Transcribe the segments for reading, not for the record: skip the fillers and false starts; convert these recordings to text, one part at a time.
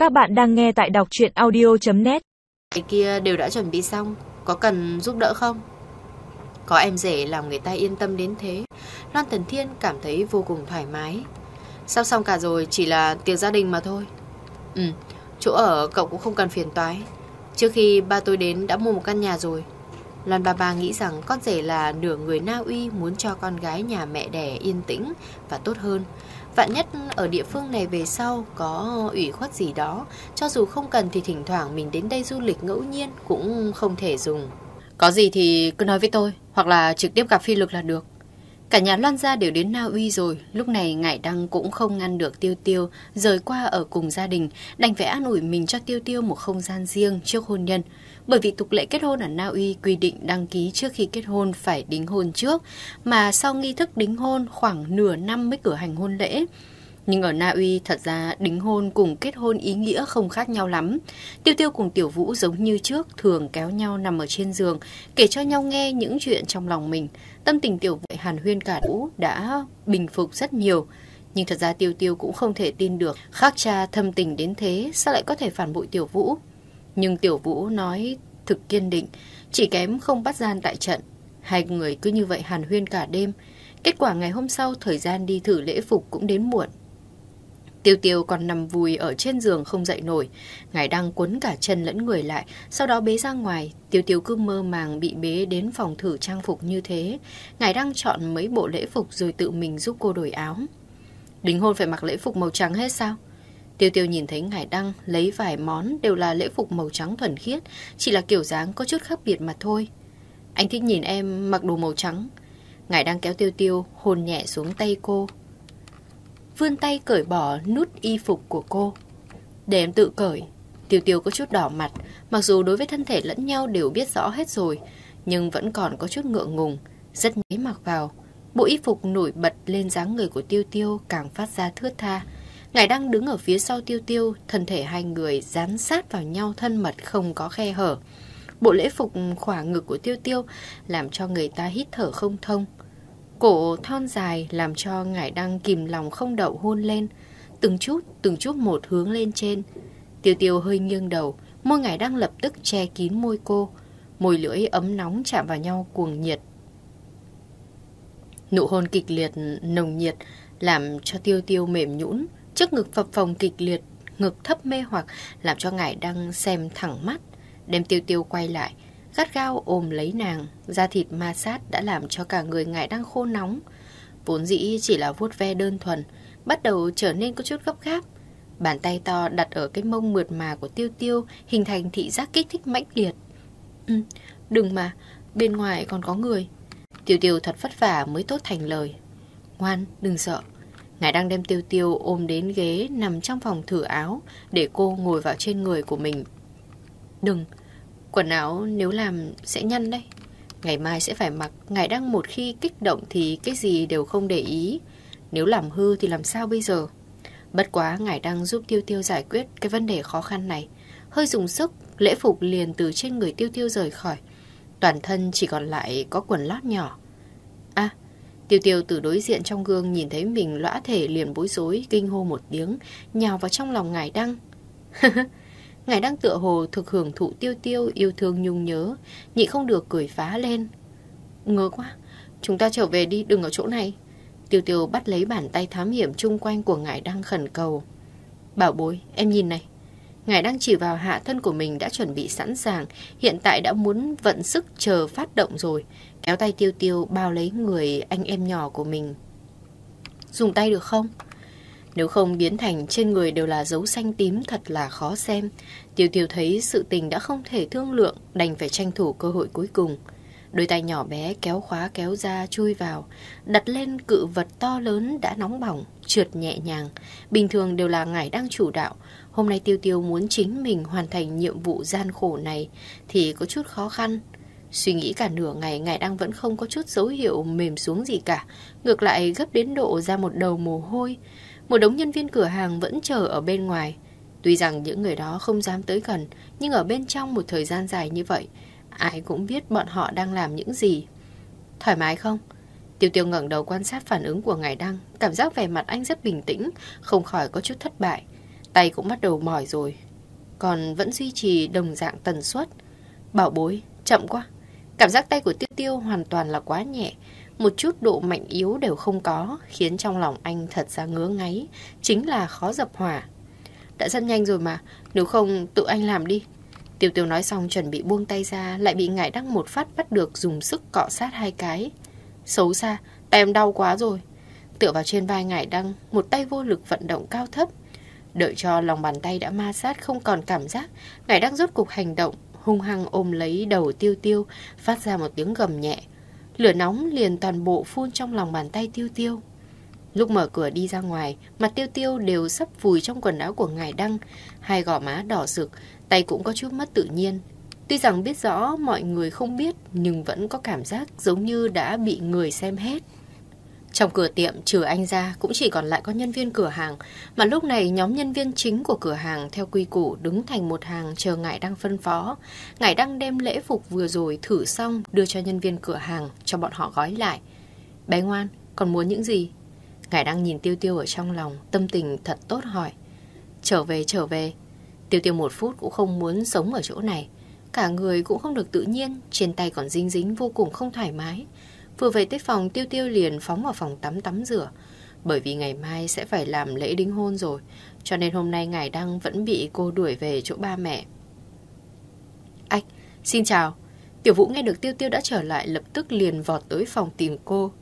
Các bạn đang nghe tại đọc truyện audio.net. Cái kia đều đã chuẩn bị xong, có cần giúp đỡ không? Có em rể làm người ta yên tâm đến thế. Loan Thần Thiên cảm thấy vô cùng thoải mái. Sắp xong cả rồi, chỉ là tiệc gia đình mà thôi. Chỗ ở cậu cũng không cần phiền toái. Trước khi ba tôi đến đã mua một căn nhà rồi. Loan bà nghĩ rằng con rể là nửa người Na Uy, muốn cho con gái nhà mẹ đẻ yên tĩnh và tốt hơn. Vạn nhất ở địa phương này về sau có ủy khuất gì đó, cho dù không cần thì thỉnh thoảng mình đến đây du lịch ngẫu nhiên cũng không thể dùng. Có gì thì cứ nói với tôi, hoặc là trực tiếp gặp Phi Lực là được. Cả nhà Loan gia đều đến Na Uy rồi. Lúc này Ngải Đăng cũng không ngăn được Tiêu Tiêu rời qua ở cùng gia đình, đành phải an ủi mình cho Tiêu Tiêu một không gian riêng trước hôn nhân. Bởi vì tục lệ kết hôn ở Na Uy quy định đăng ký trước khi kết hôn phải đính hôn trước, mà sau nghi thức đính hôn khoảng nửa năm mới cử hành hôn lễ. Nhưng ở Na Uy thật ra đính hôn cùng kết hôn ý nghĩa không khác nhau lắm. Tiêu Tiêu cùng Tiểu Vũ giống như trước, thường kéo nhau nằm ở trên giường, kể cho nhau nghe những chuyện trong lòng mình. Tâm tình Tiểu Vũ hàn huyên cả Vũ đã bình phục rất nhiều. Nhưng thật ra Tiêu Tiêu cũng không thể tin được, khác cha thâm tình đến thế, sao lại có thể phản bội Tiểu Vũ. Nhưng Tiểu Vũ nói thực kiên định, chỉ kém không bắt gian tại trận. Hai người cứ như vậy hàn huyên cả đêm. Kết quả ngày hôm sau, thời gian đi thử lễ phục cũng đến muộn. Tiêu Tiêu còn nằm vùi ở trên giường không dậy nổi. Ngải Đăng quấn cả chân lẫn người lại, sau đó bế ra ngoài. Tiêu Tiêu cứ mơ màng bị bế đến phòng thử trang phục như thế. Ngải Đăng chọn mấy bộ lễ phục rồi tự mình giúp cô đổi áo. Đính hôn phải mặc lễ phục màu trắng hết sao? Tiêu Tiêu nhìn thấy Ngải Đăng lấy vài món đều là lễ phục màu trắng thuần khiết, chỉ là kiểu dáng có chút khác biệt mà thôi. Anh thích nhìn em mặc đồ màu trắng. Ngải Đăng kéo Tiêu Tiêu hôn nhẹ xuống tay cô, vươn tay cởi bỏ nút y phục của cô. Để em tự cởi. Tiêu Tiêu có chút đỏ mặt, mặc dù đối với thân thể lẫn nhau đều biết rõ hết rồi, nhưng vẫn còn có chút ngượng ngùng. Rất nháy mặc vào, bộ y phục nổi bật lên dáng người của Tiêu Tiêu càng phát ra thướt tha. Ngải Đăng đứng ở phía sau Tiêu Tiêu, thân thể hai người dán sát vào nhau thân mật không có khe hở. Bộ lễ phục khỏa ngực của Tiêu Tiêu làm cho người ta hít thở không thông. Cổ thon dài làm cho Ngải Đăng kìm lòng không đậu hôn lên, từng chút một hướng lên trên. Tiêu Tiêu hơi nghiêng đầu, môi Ngải Đăng lập tức che kín môi cô. Môi lưỡi ấm nóng chạm vào nhau cuồng nhiệt. Nụ hôn kịch liệt, nồng nhiệt làm cho Tiêu Tiêu mềm nhũn, trước ngực phập phồng kịch liệt, ngực thấp mê hoặc làm cho Ngải Đăng xem thẳng mắt. Đem Tiêu Tiêu quay lại, gắt gao ôm lấy nàng, da thịt ma sát đã làm cho cả người Ngải Đăng khô nóng. Vốn dĩ chỉ là vuốt ve đơn thuần, bắt đầu trở nên có chút gấp gáp. Bàn tay to đặt ở cái mông mượt mà của Tiêu Tiêu, hình thành thị giác kích thích mãnh liệt. Đừng mà, bên ngoài còn có người. Tiêu Tiêu thật vất vả mới tốt thành lời. Ngoan, đừng sợ. Ngải Đăng đem Tiêu Tiêu ôm đến ghế nằm trong phòng thử áo, để cô ngồi vào trên người của mình. Đừng, quần áo nếu làm sẽ nhăn đấy. Ngày mai sẽ phải mặc. Ngải Đăng một khi kích động thì cái gì đều không để ý. Nếu làm hư thì làm sao bây giờ? Bất quá Ngải Đăng giúp Tiêu Tiêu giải quyết cái vấn đề khó khăn này. Hơi dùng sức, lễ phục liền từ trên người Tiêu Tiêu rời khỏi. Toàn thân chỉ còn lại có quần lót nhỏ. Tiêu Tiêu từ đối diện trong gương nhìn thấy mình lõa thể liền bối rối, kinh hô một tiếng, nhào vào trong lòng Ngải Đăng. Ngải Đăng tựa hồ thực hưởng thụ Tiêu Tiêu yêu thương nhung nhớ, nhịn không được cười phá lên. Ngớ quá, chúng ta trở về đi, đừng ở chỗ này. Tiêu Tiêu bắt lấy bàn tay thám hiểm chung quanh của Ngải Đăng khẩn cầu. Bảo bối, em nhìn này. Ngải Đăng chỉ vào hạ thân của mình đã chuẩn bị sẵn sàng, hiện tại đã muốn vận sức chờ phát động rồi, kéo tay Tiêu Tiêu bao lấy người anh em nhỏ của mình. Dùng tay được không? Nếu không biến thành trên người đều là dấu xanh tím thật là khó xem. Tiêu Tiêu thấy sự tình đã không thể thương lượng, đành phải tranh thủ cơ hội cuối cùng. Đôi tay nhỏ bé kéo khóa kéo ra chui vào, đặt lên cự vật to lớn đã nóng bỏng, trượt nhẹ nhàng. Bình thường đều là Ngải Đăng chủ đạo. Hôm nay Tiêu Tiêu muốn chính mình hoàn thành nhiệm vụ gian khổ này thì có chút khó khăn. Suy nghĩ cả nửa ngày, Ngải Đăng vẫn không có chút dấu hiệu mềm xuống gì cả. Ngược lại gấp đến độ ra một đầu mồ hôi. Một đống nhân viên cửa hàng vẫn chờ ở bên ngoài. Tuy rằng những người đó không dám tới gần, nhưng ở bên trong một thời gian dài như vậy, ai cũng biết bọn họ đang làm những gì. Thoải mái không? Tiêu Tiêu ngẩng đầu quan sát phản ứng của Ngải Đăng, cảm giác vẻ mặt anh rất bình tĩnh, không khỏi có chút thất bại. Tay cũng bắt đầu mỏi rồi, còn vẫn duy trì đồng dạng tần suất. Bảo bối, chậm quá. Cảm giác tay của Tiêu Tiêu hoàn toàn là quá nhẹ, một chút độ mạnh yếu đều không có, khiến trong lòng anh thật ra ngứa ngáy, chính là khó dập hỏa. Đã rất nhanh rồi mà, nếu không tự anh làm đi. Tiêu Tiêu nói xong chuẩn bị buông tay ra, lại bị Ngải Đăng một phát bắt được, dùng sức cọ sát 2 cái. Xấu xa, tay em đau quá rồi. Tựa vào trên vai Ngải Đăng, một tay vô lực vận động cao thấp. Đợi cho lòng bàn tay đã ma sát không còn cảm giác, Ngải Đăng rốt cục hành động, hung hăng ôm lấy đầu Tiêu Tiêu, phát ra một tiếng gầm nhẹ. Lửa nóng liền toàn bộ phun trong lòng bàn tay Tiêu Tiêu. Lúc mở cửa đi ra ngoài, mặt Tiêu Tiêu đều sắp vùi trong quần áo của Ngải Đăng, 2 gò má đỏ rực, tay cũng có chút mất tự nhiên. Tuy rằng biết rõ mọi người không biết, nhưng vẫn có cảm giác giống như đã bị người xem hết. Trong cửa tiệm trừ anh ra cũng chỉ còn lại có nhân viên cửa hàng, mà lúc này nhóm nhân viên chính của cửa hàng theo quy củ đứng thành một hàng chờ Ngải Đăng phân phó. Ngải Đăng đem lễ phục vừa rồi thử xong đưa cho nhân viên cửa hàng cho bọn họ gói lại. Bé ngoan, còn muốn những gì? Ngải Đăng nhìn Tiêu Tiêu ở trong lòng, tâm tình thật tốt hỏi. Trở về. Tiêu Tiêu 1 phút cũng không muốn sống ở chỗ này. Cả người cũng không được tự nhiên, trên tay còn dính dính vô cùng không thoải mái. Vừa về tới phòng, Tiêu Tiêu liền phóng vào phòng tắm rửa. Bởi vì ngày mai sẽ phải làm lễ đính hôn rồi, cho nên hôm nay Ngải Đăng vẫn bị cô đuổi về chỗ ba mẹ. Ách, xin chào. Tiểu Vũ nghe được Tiêu Tiêu đã trở lại, lập tức liền vọt tới phòng tìm cô.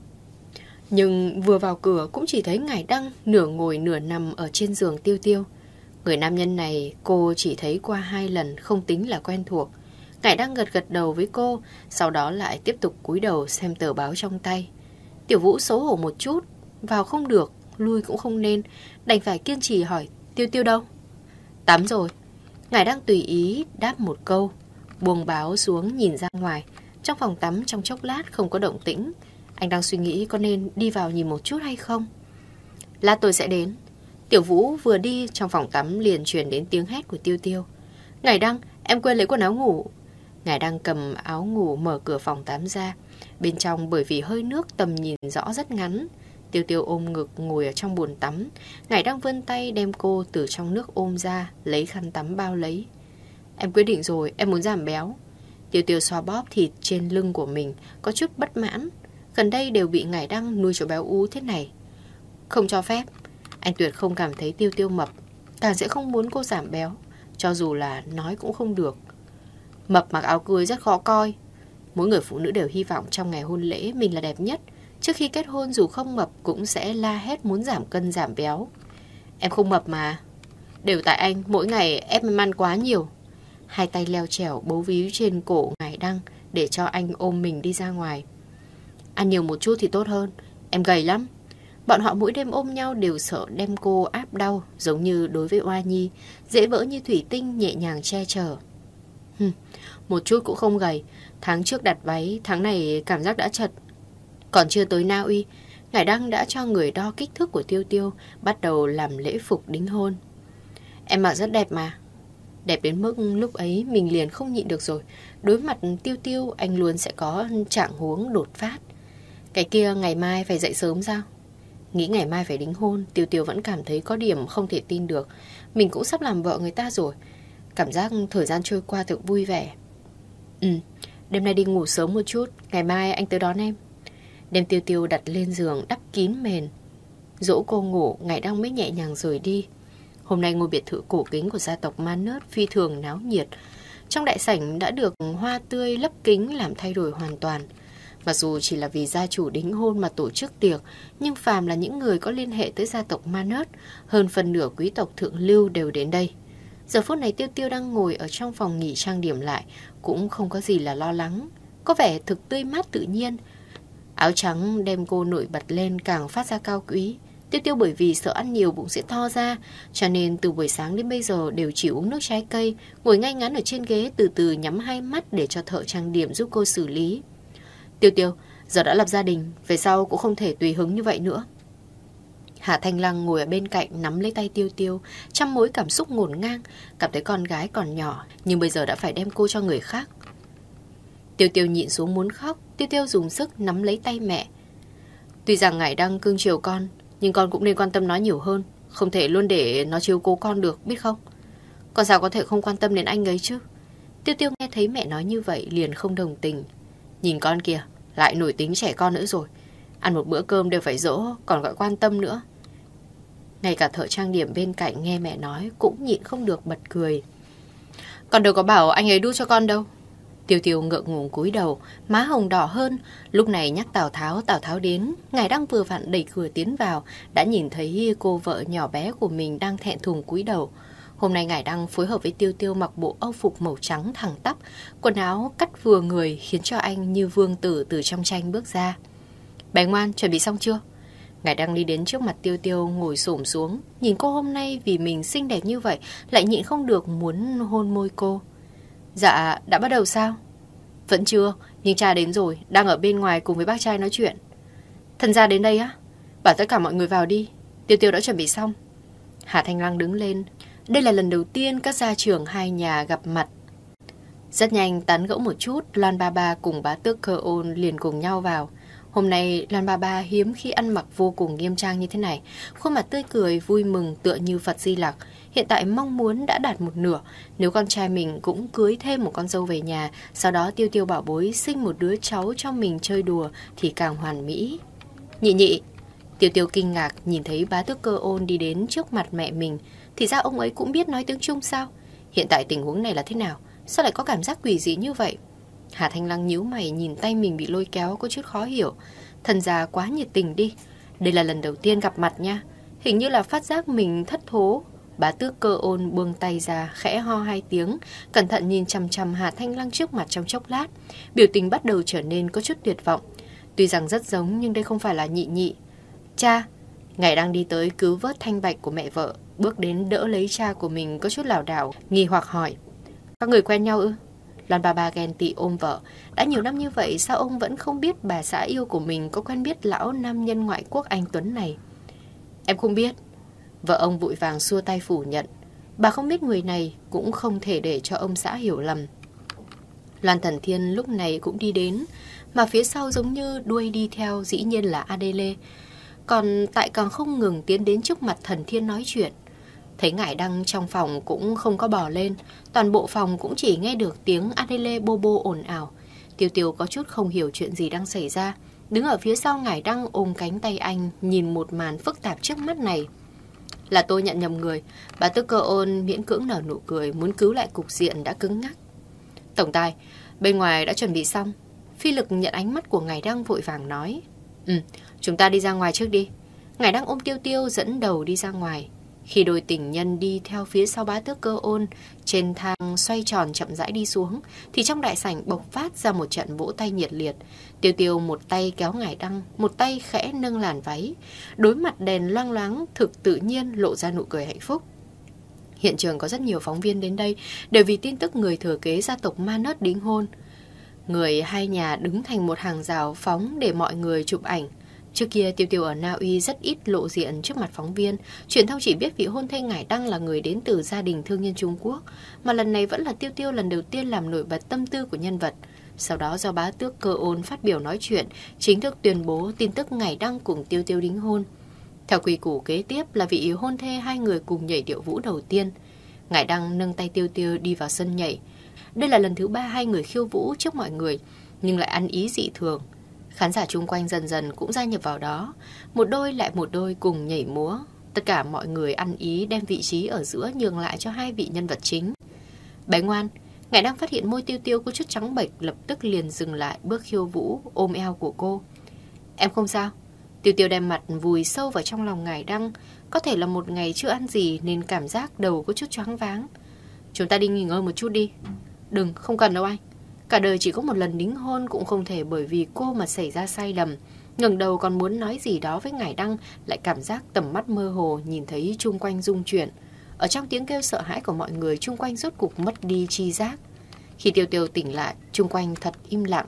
Nhưng vừa vào cửa cũng chỉ thấy Ngải Đăng nửa ngồi nửa nằm ở trên giường Tiêu Tiêu. Người nam nhân này cô chỉ thấy qua 2 lần, không tính là quen thuộc. Ngải Đăng gật đầu với cô, sau đó lại tiếp tục cúi đầu xem tờ báo trong tay. Tiểu Vũ xấu hổ một chút, vào không được, lui cũng không nên, đành phải kiên trì hỏi Tiêu Tiêu đâu. Tắm rồi. Ngải Đăng tùy ý đáp một câu, buông báo xuống nhìn ra ngoài. Trong phòng tắm trong chốc lát không có động tĩnh. Anh đang suy nghĩ có nên đi vào nhìn một chút hay không. Lát tôi sẽ đến. Tiểu Vũ vừa đi, trong phòng tắm liền truyền đến tiếng hét của Tiêu Tiêu. Ngải Đăng, em quên lấy quần áo ngủ. Ngải Đăng cầm áo ngủ mở cửa phòng tắm ra. Bên trong bởi vì hơi nước tầm nhìn rõ rất ngắn. Tiêu Tiêu ôm ngực ngồi ở trong bồn tắm. Ngải Đăng vươn tay đem cô từ trong nước ôm ra, lấy khăn tắm bao lấy. Em quyết định rồi, em muốn giảm béo. Tiêu Tiêu xoa bóp thịt trên lưng của mình, có chút bất mãn. Gần đây đều bị Ngải Đăng nuôi cho béo ú thế này. Không cho phép. Anh tuyệt không cảm thấy Tiêu Tiêu mập, càng sẽ không muốn cô giảm béo. Cho dù là nói cũng không được. Mập mặc áo cưới rất khó coi. Mỗi người phụ nữ đều hy vọng trong ngày hôn lễ mình là đẹp nhất. Trước khi kết hôn dù không mập cũng sẽ la hét muốn giảm cân giảm béo. Em không mập mà. Đều tại anh, mỗi ngày ép em ăn quá nhiều. 2 tay leo trèo bấu víu trên cổ Ngải Đăng để cho anh ôm mình đi ra ngoài. Ăn nhiều một chút thì tốt hơn, em gầy lắm. Bọn họ mỗi đêm ôm nhau đều sợ đem cô áp đau, giống như đối với Oa Nhi, dễ vỡ như thủy tinh nhẹ nhàng che chở. Một chút cũng không gầy. Tháng trước đặt váy, tháng này cảm giác đã chật. Còn chưa tới Na Uy, Ngải Đăng đã cho người đo kích thước của Tiêu Tiêu, bắt đầu làm lễ phục đính hôn. Em mặc rất đẹp mà. Đẹp đến mức lúc ấy mình liền không nhịn được rồi. Đối mặt Tiêu Tiêu, anh luôn sẽ có trạng huống đột phát. Cái kia ngày mai phải dậy sớm sao? Nghĩ ngày mai phải đính hôn, Tiêu Tiêu vẫn cảm thấy có điểm không thể tin được. Mình cũng sắp làm vợ người ta rồi. Cảm giác thời gian trôi qua thật vui vẻ. Đêm nay đi ngủ sớm một chút, ngày mai anh tới đón em. Đem Tiêu Tiêu đặt lên giường đắp kín mền. Dỗ cô ngủ, Ngải Đăng mới nhẹ nhàng rời đi. Hôm nay ngôi biệt thự cổ kính của gia tộc Ma Nớt phi thường náo nhiệt. Trong đại sảnh đã được hoa tươi lấp kính làm thay đổi hoàn toàn. Mặc dù chỉ là vì gia chủ đính hôn mà tổ chức tiệc, nhưng phàm là những người có liên hệ tới gia tộc Ma Nớt, hơn phần nửa quý tộc thượng lưu đều đến đây. Giờ phút này Tiêu Tiêu đang ngồi ở trong phòng nghỉ trang điểm lại, cũng không có gì là lo lắng, có vẻ thực tươi mát tự nhiên. Áo trắng đem cô nổi bật lên càng phát ra cao quý. Tiêu Tiêu bởi vì sợ ăn nhiều bụng sẽ to ra, cho nên từ buổi sáng đến bây giờ đều chỉ uống nước trái cây, ngồi ngay ngắn ở trên ghế từ từ nhắm 2 mắt để cho thợ trang điểm giúp cô xử lý. Tiêu Tiêu, giờ đã lập gia đình, về sau cũng không thể tùy hứng như vậy nữa. Hạ Thanh Lăng ngồi ở bên cạnh nắm lấy tay Tiêu Tiêu, trăm mối cảm xúc ngổn ngang, cảm thấy con gái còn nhỏ, nhưng bây giờ đã phải đem cô cho người khác. Tiêu Tiêu nhịn xuống muốn khóc, Tiêu Tiêu dùng sức nắm lấy tay mẹ. Tuy rằng Ngải Đăng cưng chiều con, nhưng con cũng nên quan tâm nó nhiều hơn, không thể luôn để nó chiếu cố con được, biết không? Con sao có thể không quan tâm đến anh ấy chứ? Tiêu Tiêu nghe thấy mẹ nói như vậy liền không đồng tình. Nhìn con kìa, lại nổi tính trẻ con nữa rồi. Ăn một bữa cơm đều phải dỗ, còn gọi quan tâm nữa. Ngay cả thợ trang điểm bên cạnh nghe mẹ nói cũng nhịn không được bật cười. Con đâu có bảo anh ấy đút cho con đâu. Tiêu Tiêu ngượng ngùng cúi đầu, má hồng đỏ hơn. Lúc này nhắc Tào Tháo đến. Ngài đang vừa vặn đẩy cửa tiến vào, đã nhìn thấy cô vợ nhỏ bé của mình đang thẹn thùng cúi đầu. Hôm nay Ngài Đăng phối hợp với Tiêu Tiêu mặc bộ âu phục màu trắng thẳng tắp, quần áo cắt vừa người khiến cho anh như vương tử từ trong tranh bước ra. Bé ngoan, chuẩn bị xong chưa? Ngài Đăng đi đến trước mặt Tiêu Tiêu ngồi xổm xuống, nhìn cô hôm nay vì mình xinh đẹp như vậy, lại nhịn không được muốn hôn môi cô. Dạ, đã bắt đầu sao? Vẫn chưa, nhưng cha đến rồi, đang ở bên ngoài cùng với bác trai nói chuyện. Thần gia đến đây á? Bảo tất cả mọi người vào đi, Tiêu Tiêu đã chuẩn bị xong. Hà Thanh Lăng đứng lên. Đây là lần đầu tiên các gia trưởng hai nhà gặp mặt. Rất nhanh tán gẫu một chút, Loan Ba Ba cùng bá tước Cơ Ôn liền cùng nhau vào. Hôm nay Loan Ba Ba hiếm khi ăn mặc vô cùng nghiêm trang như thế này, khuôn mặt tươi cười vui mừng tựa như Phật Di Lặc. Hiện tại mong muốn đã đạt một nửa, nếu con trai mình cũng cưới thêm một con dâu về nhà, sau đó Tiêu Tiêu bảo bối sinh một đứa cháu cho mình chơi đùa thì càng hoàn mỹ. Nhị. Tiêu Tiêu kinh ngạc nhìn thấy bá tước Cơ Ôn đi đến trước mặt mẹ mình. Thì ra ông ấy cũng biết nói tiếng Trung sao? Hiện tại tình huống này là thế nào? Sao lại có cảm giác quỷ dị như vậy? Hà Thanh Lăng nhíu mày nhìn tay mình bị lôi kéo có chút khó hiểu. Thần già quá nhiệt tình đi. Đây là lần đầu tiên gặp mặt nha. Hình như là phát giác mình thất thố. Bá tước Cơ Ôn buông tay ra, khẽ ho 2 tiếng, cẩn thận nhìn chằm chằm Hà Thanh Lăng trước mặt trong chốc lát. Biểu tình bắt đầu trở nên có chút tuyệt vọng. Tuy rằng rất giống nhưng đây không phải là nhị. Cha. Ngài đang đi tới cứu vớt thanh bạch của mẹ vợ, bước đến đỡ lấy cha của mình có chút lảo đảo, nghi hoặc hỏi. Các người quen nhau ư? Loan Ba Ba ghen tị ôm vợ. Đã nhiều năm như vậy sao ông vẫn không biết bà xã yêu của mình có quen biết lão nam nhân ngoại quốc anh Tuấn này? Em không biết. Vợ ông vội vàng xua tay phủ nhận. Bà không biết người này cũng không thể để cho ông xã hiểu lầm. Loan Thần Thiên lúc này cũng đi đến, mà phía sau giống như đuôi đi theo dĩ nhiên là Adele. Còn tại càng không ngừng tiến đến trước mặt Thần Thiên nói chuyện. Thấy Ngải Đăng trong phòng cũng không có bò lên, toàn bộ phòng cũng chỉ nghe được tiếng Adele bô bô ồn ào. Tiêu Tiêu có chút không hiểu chuyện gì đang xảy ra, đứng ở phía sau Ngải Đăng ôm cánh tay anh, nhìn một màn phức tạp trước mắt này. Là tôi nhận nhầm người. Bà Tước Cơ Ôn miễn cưỡng nở nụ cười, muốn cứu lại cục diện đã cứng ngắc. Tổng tài, bên ngoài đã chuẩn bị xong. Phi Lực nhận ánh mắt của Ngải Đăng vội vàng nói. Chúng ta đi ra ngoài trước đi. Ngải Đăng ôm Tiêu Tiêu dẫn đầu đi ra ngoài. Khi đôi tình nhân đi theo phía sau bá tước Cơ Ôn, trên thang xoay tròn chậm rãi đi xuống, thì trong đại sảnh bộc phát ra một trận vỗ tay nhiệt liệt. Tiêu Tiêu một tay kéo Ngải Đăng, một tay khẽ nâng làn váy. Đối mặt đèn loang loáng, thực tự nhiên lộ ra nụ cười hạnh phúc. Hiện trường có rất nhiều phóng viên đến đây, đều vì tin tức người thừa kế gia tộc Ma Nớt đính hôn. Người hai nhà đứng thành một hàng rào phóng để mọi người chụp ảnh. Trước kia Tiêu Tiêu ở Na Uy rất ít lộ diện trước mặt phóng viên. Truyền thông chỉ biết vị hôn thê Ngải Đăng là người đến từ gia đình thương nhân Trung Quốc, mà lần này vẫn là Tiêu Tiêu lần đầu tiên làm nổi bật tâm tư của nhân vật. Sau đó do bá tước Cơ Ôn phát biểu nói chuyện, chính thức tuyên bố tin tức Ngải Đăng cùng Tiêu Tiêu đính hôn. Theo quy củ kế tiếp là vị hôn thê hai người cùng nhảy điệu vũ đầu tiên. Ngải Đăng nâng tay Tiêu Tiêu đi vào sân nhảy. Đây là lần thứ 3 hai người khiêu vũ trước mọi người, nhưng lại ăn ý dị thường. Khán giả chung quanh dần dần cũng gia nhập vào đó, một đôi lại một đôi cùng nhảy múa. Tất cả mọi người ăn ý đem vị trí ở giữa nhường lại cho hai vị nhân vật chính. Bé ngoan, Ngải Đăng phát hiện môi Tiêu Tiêu có chút trắng bệch, lập tức liền dừng lại bước khiêu vũ, ôm eo của cô. Em không sao. Tiêu Tiêu đem mặt vùi sâu vào trong lòng Ngải Đăng. Có thể là một ngày chưa ăn gì nên cảm giác đầu có chút choáng váng. Chúng ta đi nghỉ ngơi một chút đi. Đừng, không cần đâu anh. Cả đời chỉ có một lần đính hôn cũng không thể bởi vì cô mà xảy ra sai lầm. Ngẩng đầu còn muốn nói gì đó với Ngải Đăng, lại cảm giác tầm mắt mơ hồ, nhìn thấy chung quanh rung chuyển. Ở trong tiếng kêu sợ hãi của mọi người, chung quanh rốt cục mất đi tri giác. Khi Tiêu Tiêu tỉnh lại, chung quanh thật im lặng.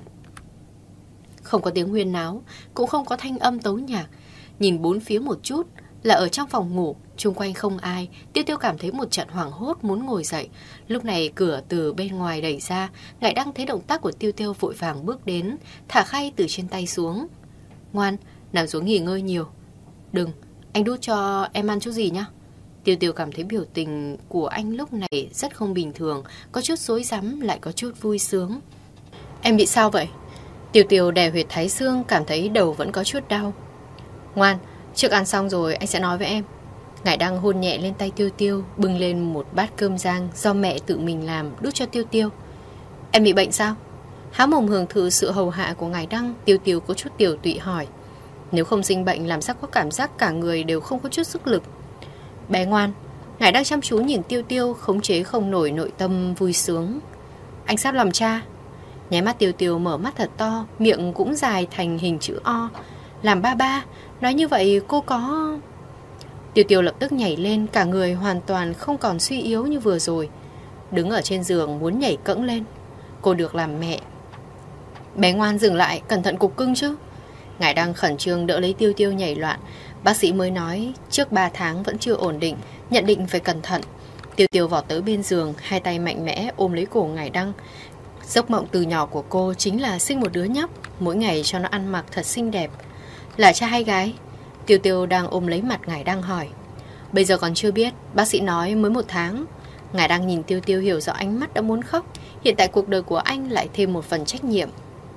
Không có tiếng huyên náo, cũng không có thanh âm tấu nhạc. Nhìn bốn phía một chút là ở trong phòng ngủ, chung quanh không ai. Tiêu Tiêu cảm thấy một trận hoảng hốt muốn ngồi dậy. Lúc này cửa từ bên ngoài đẩy ra. Ngải Đăng thấy động tác của Tiêu Tiêu vội vàng bước đến, thả khay từ trên tay xuống. Ngoan, nằm xuống nghỉ ngơi nhiều. Đừng, anh đút cho em ăn chút gì nhá. Tiêu Tiêu cảm thấy biểu tình của anh lúc này rất không bình thường, có chút rối rắm lại có chút vui sướng. Em bị sao vậy? Tiêu Tiêu đè huyệt thái dương, cảm thấy đầu vẫn có chút đau. Ngoan, trước ăn xong rồi anh sẽ nói với em. Ngải Đăng hôn nhẹ lên tay Tiêu Tiêu, bưng lên một bát cơm rang do mẹ tự mình làm đút cho Tiêu Tiêu. Em bị bệnh sao? Há mồm hưởng thụ sự hầu hạ của Ngải Đăng, Tiêu Tiêu có chút tiểu tụy hỏi. Nếu không sinh bệnh làm sao có cảm giác cả người đều không có chút sức lực. Bé ngoan. Ngải Đăng chăm chú nhìn Tiêu Tiêu, khống chế không nổi nội tâm vui sướng. Anh sắp làm cha. Nháy mắt Tiêu Tiêu mở mắt thật to, miệng cũng dài thành hình chữ O. Làm ba. Nói như vậy cô có... Tiêu Tiêu lập tức nhảy lên, cả người hoàn toàn không còn suy yếu như vừa rồi. Đứng ở trên giường muốn nhảy cẫng lên. Cô được làm mẹ. Bé ngoan dừng lại, cẩn thận cục cưng chứ. Ngải Đăng khẩn trương đỡ lấy Tiêu Tiêu nhảy loạn. Bác sĩ mới nói trước 3 tháng vẫn chưa ổn định, nhận định phải cẩn thận. Tiêu Tiêu vọt tới bên giường, hai tay mạnh mẽ ôm lấy cổ Ngải Đăng. Giấc mộng từ nhỏ của cô chính là sinh một đứa nhóc, mỗi ngày cho nó ăn mặc thật xinh đẹp. Là trai hay gái? Tiêu Tiêu đang ôm lấy mặt Ngải Đăng hỏi. Bây giờ còn chưa biết, bác sĩ nói mới 1 tháng. Ngải Đăng nhìn Tiêu Tiêu hiểu rõ ánh mắt đã muốn khóc. Hiện tại cuộc đời của anh lại thêm một phần trách nhiệm.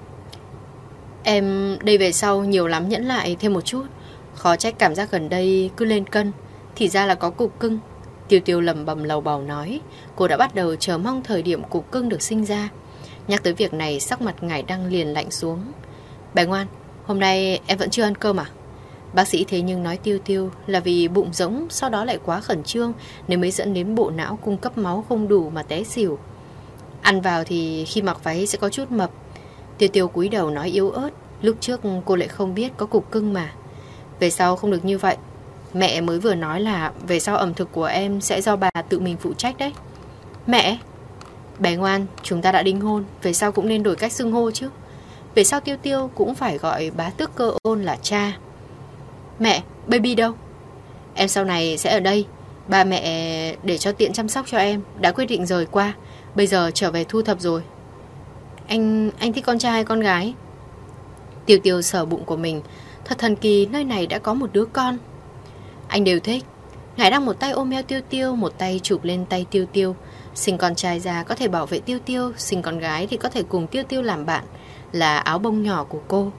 Em đây về sau nhiều lắm, nhẫn lại thêm một chút. Khó trách cảm giác gần đây cứ lên cân. Thì ra là có cục cưng. Tiêu Tiêu lẩm bẩm lầu bầu nói. Cô đã bắt đầu chờ mong thời điểm cục cưng được sinh ra. Nhắc tới việc này, sắc mặt Ngải Đăng liền lạnh xuống. Bé ngoan, hôm nay em vẫn chưa ăn cơm à? Bác sĩ thế nhưng nói Tiêu Tiêu là vì bụng rỗng, sau đó lại quá khẩn trương nên mới dẫn đến bộ não cung cấp máu không đủ mà té xỉu. Ăn vào thì khi mặc váy sẽ có chút mập. Tiêu Tiêu cúi đầu nói yếu ớt. Lúc trước cô lại không biết có cục cưng mà. Về sau không được như vậy. Mẹ mới vừa nói là về sau ẩm thực của em sẽ do bà tự mình phụ trách đấy. Mẹ? Bé ngoan, chúng ta đã đính hôn, về sau cũng nên đổi cách xưng hô chứ. Về sau Tiêu Tiêu cũng phải gọi bá tước Cơ Ôn là cha. Mẹ, baby đâu? Em sau này sẽ ở đây. Ba mẹ để cho tiện chăm sóc cho em đã quyết định rời qua. Bây giờ trở về thu thập rồi. Anh thích con trai hay con gái? Tiêu Tiêu sờ bụng của mình. Thật thần kỳ, nơi này đã có một đứa con. Anh đều thích. Ngải Đăng một tay ôm eo Tiêu Tiêu, một tay chụp lên tay Tiêu Tiêu. Sinh con trai ra có thể bảo vệ Tiêu Tiêu, sinh con gái thì có thể cùng Tiêu Tiêu làm bạn, là áo bông nhỏ của cô.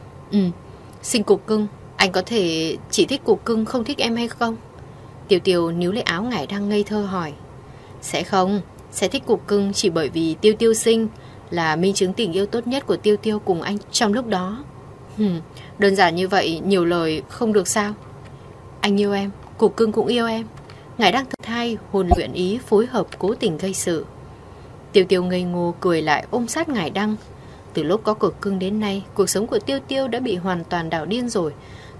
Sinh cục cưng. Anh có thể chỉ thích cục cưng, không thích em hay không? Tiêu Tiêu níu lấy áo Ngải Đăng ngây thơ hỏi. Sẽ không, sẽ thích cục cưng chỉ bởi vì Tiêu Tiêu sinh là minh chứng tình yêu tốt nhất của Tiêu Tiêu cùng anh trong lúc đó. Đơn giản như vậy, nhiều lời không được sao? Anh yêu em, cục cưng cũng yêu em. Ngải Đăng thật hay, hồn luyện ý phối hợp cố tình gây sự. Tiêu Tiêu ngây ngô cười lại ôm sát Ngải Đăng. Từ lúc có cục cưng đến nay, cuộc sống của Tiêu Tiêu đã bị hoàn toàn đảo điên rồi.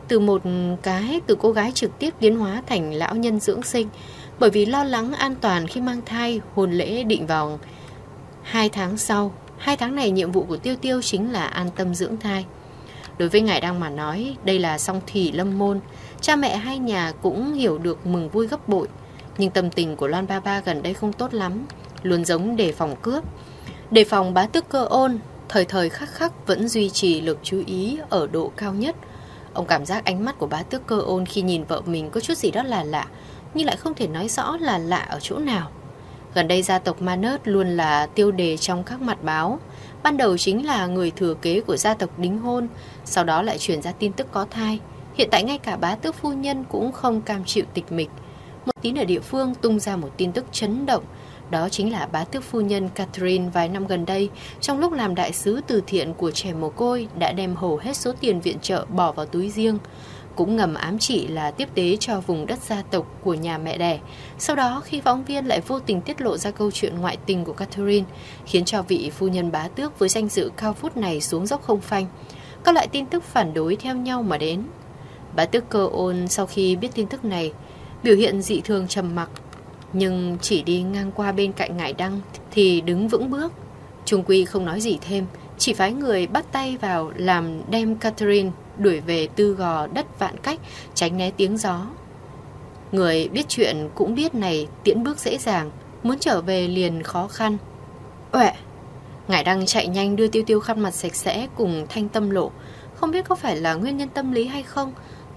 Từ cô gái trực tiếp tiến hóa thành lão nhân dưỡng sinh. Bởi vì lo lắng an toàn khi mang thai, hôn lễ định vào 2 tháng sau. 2 tháng này nhiệm vụ của Tiêu Tiêu chính là an tâm dưỡng thai. Đối với Ngải Đăng mà nói, đây là song thủy lâm môn. Cha mẹ hai nhà cũng hiểu được mừng vui gấp bội. Nhưng tâm tình của Loan Ba Ba gần đây không tốt lắm, luôn giống đề phòng cướp. Đề phòng bá tước Cơ Ôn, thời thời khắc khắc vẫn duy trì lực chú ý ở độ cao nhất. Ông cảm giác ánh mắt của bá tước Cơ Ôn khi nhìn vợ mình có chút gì đó là lạ, nhưng lại không thể nói rõ là lạ ở chỗ nào. Gần đây gia tộc Manus luôn là tiêu đề trong các mặt báo. Ban đầu chính là người thừa kế của gia tộc đính hôn, sau đó lại truyền ra tin tức có thai. Hiện tại ngay cả bá tước phu nhân cũng không cam chịu tịch mịch. Một tín ở địa phương tung ra một tin tức chấn động. Đó chính là bá tước phu nhân Catherine vài năm gần đây, trong lúc làm đại sứ từ thiện của trẻ mồ côi, đã đem hầu hết số tiền viện trợ bỏ vào túi riêng. Cũng ngầm ám chỉ là tiếp tế cho vùng đất gia tộc của nhà mẹ đẻ. Sau đó khi phóng viên lại vô tình tiết lộ ra câu chuyện ngoại tình của Catherine, khiến cho vị phu nhân bá tước với danh dự cao vút này xuống dốc không phanh. Các loại tin tức phản đối theo nhau mà đến. Bá tước Cơ Ôn sau khi biết tin tức này, biểu hiện dị thường trầm mặc, nhưng chỉ đi ngang qua bên cạnh Ngải Đăng thì đứng vững bước. Chung quy không nói gì thêm, chỉ phái người bắt tay vào làm đem Catherine đuổi về Tư Gò đất Vạn Cách, tránh né tiếng gió. Người biết chuyện cũng biết này tiễn bước dễ dàng, muốn trở về liền khó khăn. Uệ! Ngải Đăng chạy nhanh đưa Tiêu Tiêu khăn mặt sạch sẽ cùng thanh tâm lộ. Không biết có phải là nguyên nhân tâm lý hay không,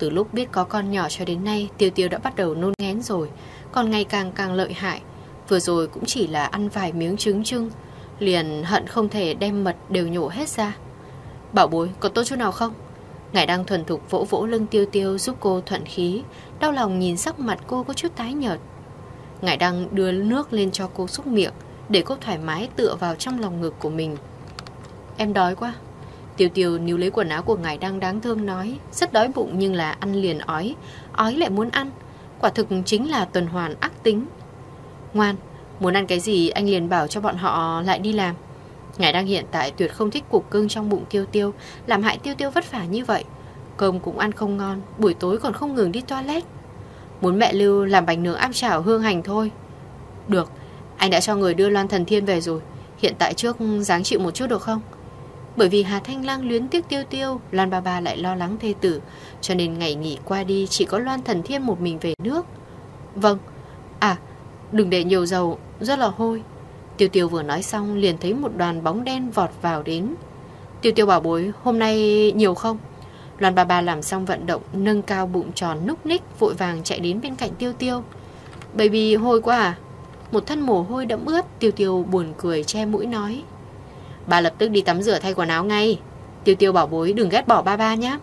Từ lúc biết có con nhỏ cho đến nay, Tiêu Tiêu đã bắt đầu nôn ngén rồi, còn ngày càng lợi hại. Vừa rồi cũng chỉ là ăn vài miếng trứng trưng, liền hận không thể đem mật đều nhổ hết ra. Bảo bối, có tốt chút nào không? Ngài đang thuần thục vỗ vỗ lưng Tiêu Tiêu giúp cô thuận khí, đau lòng nhìn sắc mặt cô có chút tái nhợt. Ngài đang đưa nước lên cho cô xúc miệng, để cô thoải mái tựa vào trong lòng ngực của mình. Em đói quá. Tiêu Tiêu níu lấy quần áo của Ngài đang đáng thương nói, rất đói bụng nhưng là ăn liền ói, ói lại muốn ăn. Quả thực chính là tuần hoàn ác tính. Ngoan, muốn ăn cái gì anh liền bảo cho bọn họ lại đi làm. Ngài đang hiện tại tuyệt không thích cục cưng trong bụng Tiêu Tiêu, làm hại Tiêu Tiêu vất vả như vậy. Cơm cũng ăn không ngon, buổi tối còn không ngừng đi toilet. Muốn mẹ lưu làm bánh nướng áp chảo hương hành thôi. Được, anh đã cho người đưa Loan Thần Thiên về rồi. Hiện tại trước ráng chịu một chút được không? Bởi vì Hà Thanh Lăng luyến tiếc Tiêu Tiêu, Loan ba ba lại lo lắng thê tử, cho nên ngày nghỉ qua đi chỉ có Loan Thần Thiên một mình về nước. Vâng. À, đừng để nhiều dầu, rất là hôi. Tiêu Tiêu vừa nói xong liền thấy một đoàn bóng đen vọt vào đến. Tiêu Tiêu bảo bối, hôm nay nhiều không? Loan ba ba làm xong vận động, nâng cao bụng tròn núc ních, vội vàng chạy đến bên cạnh Tiêu Tiêu. Baby hôi quá à? Một thân mồ hôi đẫm ướt. Tiêu Tiêu buồn cười che mũi nói. Bà lập tức đi tắm rửa thay quần áo ngay. Tiêu Tiêu bảo bối đừng ghét bỏ ba ba nhé.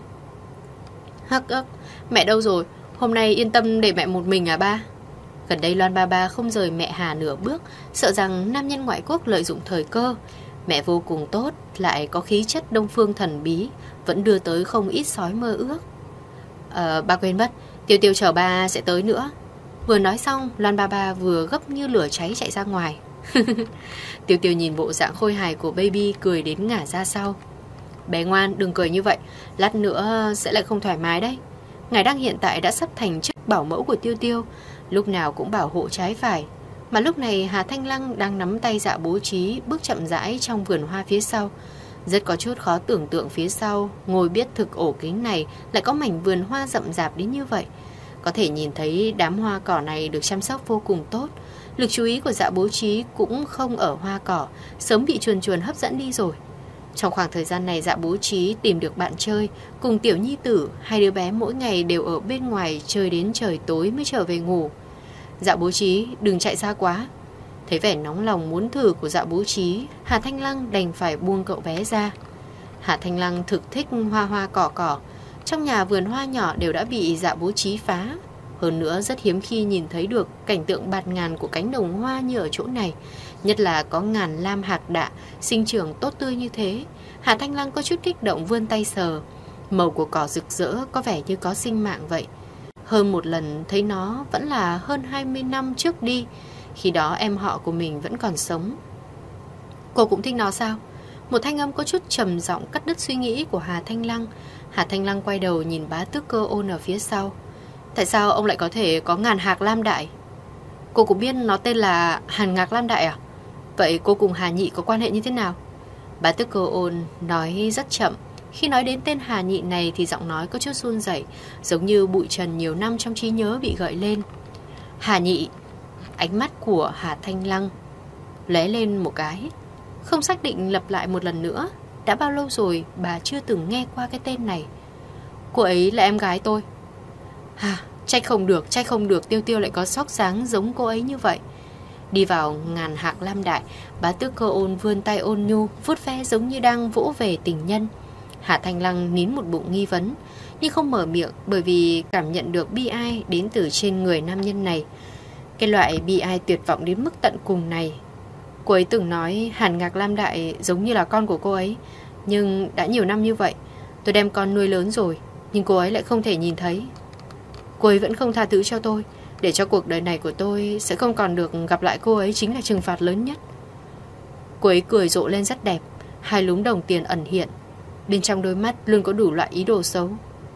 Hắc ức, mẹ đâu rồi? Hôm nay yên tâm để mẹ một mình à ba? Gần đây Loan ba ba không rời mẹ Hà nửa bước, sợ rằng nam nhân ngoại quốc lợi dụng thời cơ. Mẹ vô cùng tốt, lại có khí chất đông phương thần bí, vẫn đưa tới không ít sói mơ ước. Ba quên mất, Tiêu Tiêu chờ ba sẽ tới nữa. Vừa nói xong, Loan ba ba vừa gấp như lửa cháy chạy ra ngoài. Tiêu Tiêu nhìn bộ dạng khôi hài của baby, cười đến ngả ra sau. Bé ngoan, đừng cười như vậy, lát nữa sẽ lại không thoải mái đấy. Ngài đang hiện tại đã sắp thành chức bảo mẫu của Tiêu Tiêu, lúc nào cũng bảo hộ trái phải. Mà lúc này Hà Thanh Lăng đang nắm tay Dạ Bố Trí bước chậm rãi trong vườn hoa phía sau. Rất có chút khó tưởng tượng phía sau ngồi biết thực ổ kính này lại có mảnh vườn hoa rậm rạp đến như vậy. Có thể nhìn thấy đám hoa cỏ này được chăm sóc vô cùng tốt. Lực chú ý của Dạ Bố Trí cũng không ở hoa cỏ, sớm bị chuồn chuồn hấp dẫn đi rồi. Trong khoảng thời gian này Dạ Bố Trí tìm được bạn chơi, cùng Tiểu Nhi Tử, hai đứa bé mỗi ngày đều ở bên ngoài chơi đến trời tối mới trở về ngủ. Dạ Bố Trí đừng chạy xa quá. Thấy vẻ nóng lòng muốn thử của Dạ Bố Trí, Hà Thanh Lăng đành phải buông cậu bé ra. Hà Thanh Lăng thực thích hoa cỏ. Trong nhà vườn hoa nhỏ đều đã bị Dạ Bố Trí phá. Hơn nữa rất hiếm khi nhìn thấy được cảnh tượng bạt ngàn của cánh đồng hoa như ở chỗ này. Nhất là có ngàn lam hạc đạ sinh trưởng tốt tươi như thế. Hà Thanh Lăng có chút kích động vươn tay sờ. Màu của cỏ rực rỡ, có vẻ như có sinh mạng vậy. Hơn một lần thấy nó vẫn là hơn 20 năm trước đi. Khi đó em họ của mình vẫn còn sống. Cô cũng thích nó sao? Một thanh âm có chút trầm giọng cắt đứt suy nghĩ của Hà Thanh Lăng. Hà Thanh Lăng quay đầu nhìn Bá Tước Cơ Ôn ở phía sau. Tại sao ông lại có thể có ngàn hạc lam đại? Cô cũng biết nó tên là Hàn Ngạc Lam Đại à? Vậy cô cùng Hà Nhị có quan hệ như thế nào? Bá Tước Cơ Ôn nói rất chậm. Khi nói đến tên Hà Nhị này thì giọng nói có chút run rẩy, giống như bụi trần nhiều năm trong trí nhớ bị gợi lên. Hà Nhị. Ánh mắt của Hà Thanh Lăng lóe lên một cái, không xác định lặp lại một lần nữa. Đã bao lâu rồi bà chưa từng nghe qua cái tên này. Cô ấy là em gái tôi. Trách không được Tiêu Tiêu lại có xóc sáng giống cô ấy như vậy. Đi vào ngàn hạc lam đại, Bá Tước Cơ Ôn vươn tay ôn nhu vuốt ve giống như đang vỗ về tình nhân. Hà Thanh Lăng nín một bụng nghi vấn, nhưng không mở miệng bởi vì cảm nhận được bi ai đến từ trên người nam nhân này. Cái loại bi ai tuyệt vọng đến mức tận cùng này. Cô ấy từng nói Hàn Ngạc Lam Đại giống như là con của cô ấy, nhưng đã nhiều năm như vậy, tôi đem con nuôi lớn rồi, nhưng cô ấy lại không thể nhìn thấy. Cô ấy vẫn không tha thứ cho tôi, để cho cuộc đời này của tôi sẽ không còn được gặp lại cô ấy chính là trừng phạt lớn nhất. Cô ấy cười rộ lên rất đẹp, hai lúm đồng tiền ẩn hiện, bên trong đôi mắt luôn có đủ loại ý đồ xấu.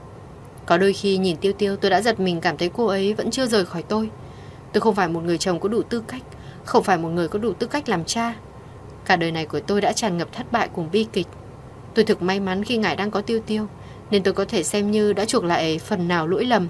Có đôi khi nhìn Tiêu Tiêu tôi đã giật mình, cảm thấy cô ấy vẫn chưa rời khỏi tôi. Tôi không phải một người chồng có đủ tư cách, không phải một người có đủ tư cách làm cha. Cả đời này của tôi đã tràn ngập thất bại cùng bi kịch. Tôi thực may mắn khi ngài đang có Tiêu Tiêu, nên tôi có thể xem như đã chuộc lại phần nào lỗi lầm.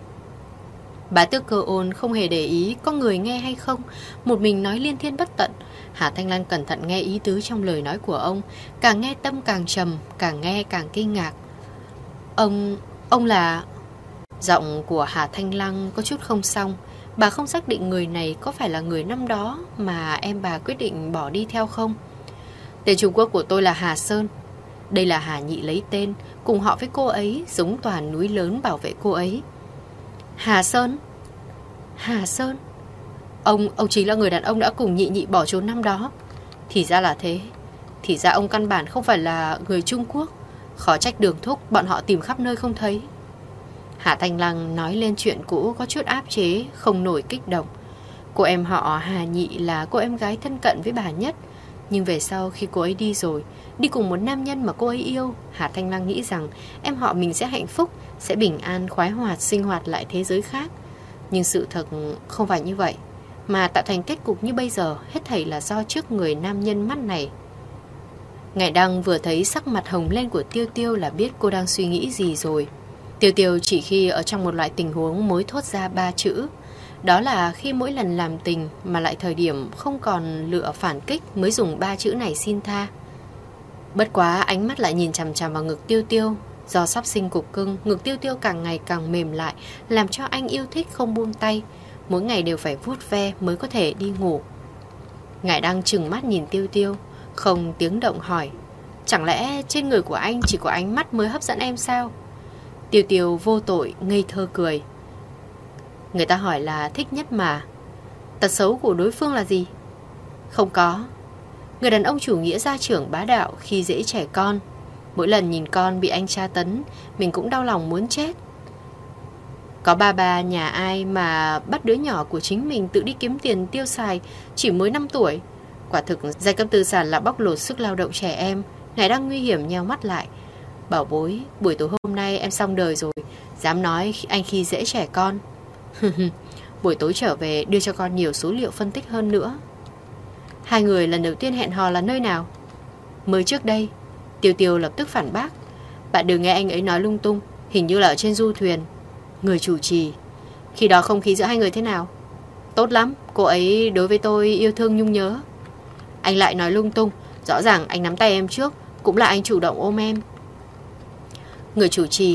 Bá Tước Cơ Ôn không hề để ý có người nghe hay không, một mình nói liên thiên bất tận. Hà Thanh Lan cẩn thận nghe ý tứ trong lời nói của ông, càng nghe tâm càng trầm, càng nghe càng kinh ngạc. Ông là... Giọng của Hà Thanh Lăng có chút không xong. Bà không xác định người này có phải là người năm đó mà em bà quyết định bỏ đi theo không. Tên Trung Quốc của tôi là Hà Sơn. Đây là Hà Nhị lấy tên, cùng họ với cô ấy, giống toàn núi lớn bảo vệ cô ấy. Hà Sơn? Hà Sơn? Ông chính là người đàn ông đã cùng Nhị Nhị bỏ trốn năm đó. Thì ra là thế. Thì ra ông căn bản không phải là người Trung Quốc. Khó trách Đường thúc bọn họ tìm khắp nơi không thấy. Hà Thanh Lăng nói lên chuyện cũ có chút áp chế, không nổi kích động. Cô em họ Hà Nhị là cô em gái thân cận với bà nhất. Nhưng về sau khi cô ấy đi rồi, đi cùng một nam nhân mà cô ấy yêu, Hà Thanh Lăng nghĩ rằng em họ mình sẽ hạnh phúc, sẽ bình an, khoái hoạt, sinh hoạt lại thế giới khác. Nhưng sự thật không phải như vậy. Mà tạo thành kết cục như bây giờ, hết thảy là do trước người nam nhân mắt này. Ngải Đăng vừa thấy sắc mặt hồng lên của Tiêu Tiêu là biết cô đang suy nghĩ gì rồi. Tiêu Tiêu chỉ khi ở trong một loại tình huống mới thốt ra 3 chữ. Đó là khi mỗi lần làm tình mà lại thời điểm không còn lựa phản kích mới dùng 3 chữ này xin tha. Bất quá ánh mắt lại nhìn chằm chằm vào ngực Tiêu Tiêu. Do sắp sinh cục cưng, ngực Tiêu Tiêu càng ngày càng mềm lại, làm cho anh yêu thích không buông tay. Mỗi ngày đều phải vuốt ve mới có thể đi ngủ. Ngải Đăng trừng mắt nhìn Tiêu Tiêu, không tiếng động hỏi: chẳng lẽ trên người của anh chỉ có ánh mắt mới hấp dẫn em sao? Tiêu Tiêu vô tội ngây thơ cười. Người ta hỏi là thích nhất mà. Tật xấu của đối phương là gì? Không có. Người đàn ông chủ nghĩa gia trưởng bá đạo khi dễ trẻ con. Mỗi lần nhìn con bị anh tra tấn, mình cũng đau lòng muốn chết. Có ba nhà ai mà bắt đứa nhỏ của chính mình tự đi kiếm tiền tiêu xài chỉ mới 5 tuổi. Quả thực giai cấp tư sản là bóc lột sức lao động trẻ em. Ngài đang nguy hiểm nheo mắt lại. Bảo bối, buổi tối hôm nay em xong đời rồi, dám nói anh khi dễ trẻ con. Buổi tối trở về đưa cho con nhiều số liệu phân tích hơn nữa. Hai người lần đầu tiên hẹn hò là nơi nào? Mới trước đây. Tiêu Tiêu lập tức phản bác. Bạn đừng nghe anh ấy nói lung tung, hình như là ở trên du thuyền. Người chủ trì: khi đó không khí giữa hai người thế nào? Tốt lắm, cô ấy đối với tôi yêu thương nhung nhớ. Anh lại nói lung tung, rõ ràng anh nắm tay em trước, cũng là anh chủ động ôm em. Người chủ trì: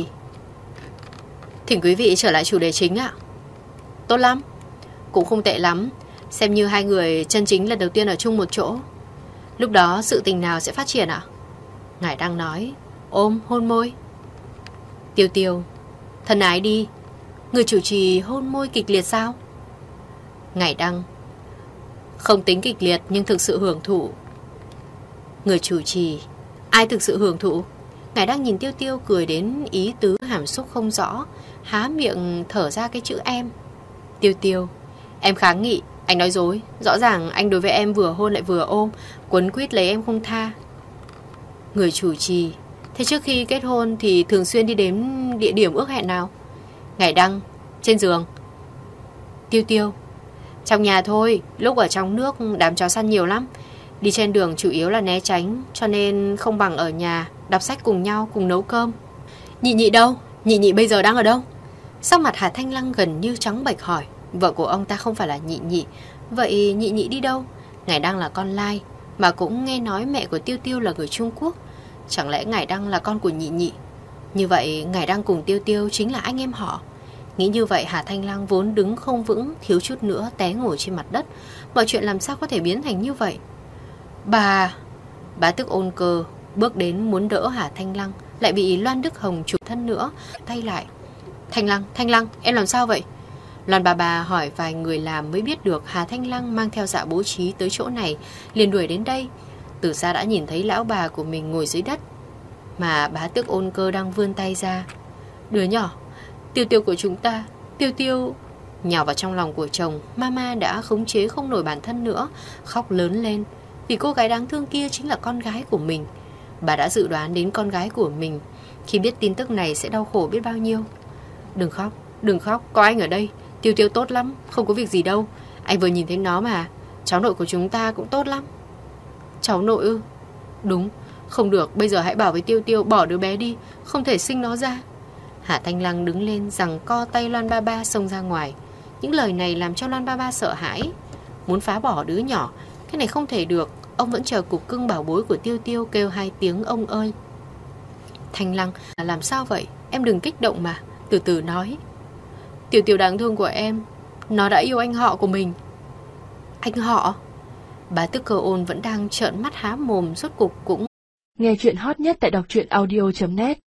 thỉnh quý vị trở lại chủ đề chính ạ. Tốt lắm, cũng không tệ lắm, xem như hai người chân chính lần đầu tiên ở chung một chỗ. Lúc đó sự tình nào sẽ phát triển ạ? Ngải đang nói: ôm, hôn môi. Tiêu Tiêu: thân ái đi. Người chủ trì: hôn môi kịch liệt sao? Ngải Đăng: không tính kịch liệt nhưng thực sự hưởng thụ. Người chủ trì: ai thực sự hưởng thụ? Ngải Đăng nhìn Tiêu Tiêu cười đến ý tứ hàm xúc không rõ, há miệng thở ra cái chữ em. Tiêu Tiêu: em kháng nghị, anh nói dối. Rõ ràng anh đối với em vừa hôn lại vừa ôm, quấn quýt lấy em không tha. Người chủ trì: thế trước khi kết hôn thì thường xuyên đi đến địa điểm ước hẹn nào? Ngải Đăng: trên giường. Tiêu Tiêu: trong nhà thôi, lúc ở trong nước đám chó săn nhiều lắm. Đi trên đường chủ yếu là né tránh, cho nên không bằng ở nhà đọc sách cùng nhau, cùng nấu cơm. Nhị Nhị đâu? Nhị Nhị bây giờ đang ở đâu? Sắc mặt Hà Thanh Lăng gần như trắng bệch hỏi. Vợ của ông ta không phải là Nhị Nhị, vậy Nhị Nhị đi đâu? Ngải Đăng là con lai, mà cũng nghe nói mẹ của Tiêu Tiêu là người Trung Quốc. Chẳng lẽ Ngải Đăng là con của Nhị Nhị? Như vậy Ngải Đăng cùng Tiêu Tiêu chính là anh em họ. Nghĩ như vậy Hà Thanh Lăng vốn đứng không vững, thiếu chút nữa té ngồi trên mặt đất. Mọi chuyện làm sao có thể biến thành như vậy? Bá Tước Ôn Cơ bước đến muốn đỡ Hà Thanh Lăng, lại bị Loan Đức Hồng chụp thân nữa, tay lại. Thanh Lăng, em làm sao vậy? Loan bà hỏi vài người làm mới biết được Hà Thanh Lăng mang theo dạ bố trí tới chỗ này, liền đuổi đến đây. Từ xa đã nhìn thấy lão bà của mình ngồi dưới đất, mà Bá Tước Ôn Cơ đang vươn tay ra. Đứa nhỏ, Tiêu Tiêu của chúng ta, Tiêu Tiêu. Nhào vào trong lòng của chồng, mama đã khống chế không nổi bản thân nữa, khóc lớn lên. Vì cô gái đáng thương kia chính là con gái của mình. Bà đã dự đoán đến con gái của mình khi biết tin tức này sẽ đau khổ biết bao nhiêu. Đừng khóc, có anh ở đây. Tiêu Tiêu tốt lắm, không có việc gì đâu. Anh vừa nhìn thấy nó mà. Cháu nội của chúng ta cũng tốt lắm. Cháu nội ư? Đúng, không được, bây giờ hãy bảo với Tiêu Tiêu bỏ đứa bé đi, không thể sinh nó ra. Hà Thanh Lăng đứng lên giằng co tay Loan Ba xông ra ngoài. Những lời này làm cho Loan Ba sợ hãi, muốn phá bỏ đứa nhỏ. Cái này không thể được. Ông vẫn chờ cục cưng bảo bối của Tiêu Tiêu kêu 2 tiếng ông ơi. Thanh Lăng, làm sao vậy? Em đừng kích động mà, từ từ nói. Tiểu Tiểu đáng thương của em, nó đã yêu anh họ của mình. Anh họ? Bà Tức Cơ Ôn vẫn đang trợn mắt há mồm, rốt cục cũng. Nghe chuyện hot nhất tại đọc truyện audio.net